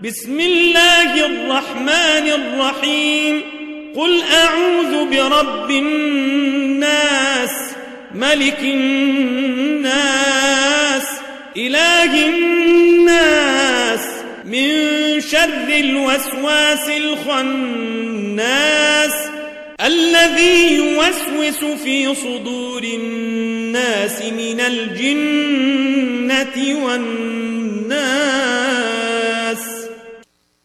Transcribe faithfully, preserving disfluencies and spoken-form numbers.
بسم الله الرحمن الرحيم قل أعوذ برب الناس ملك الناس إله الناس من شر الوسواس الخناس الذي يوسوس في صدور الناس من الجنة والناس.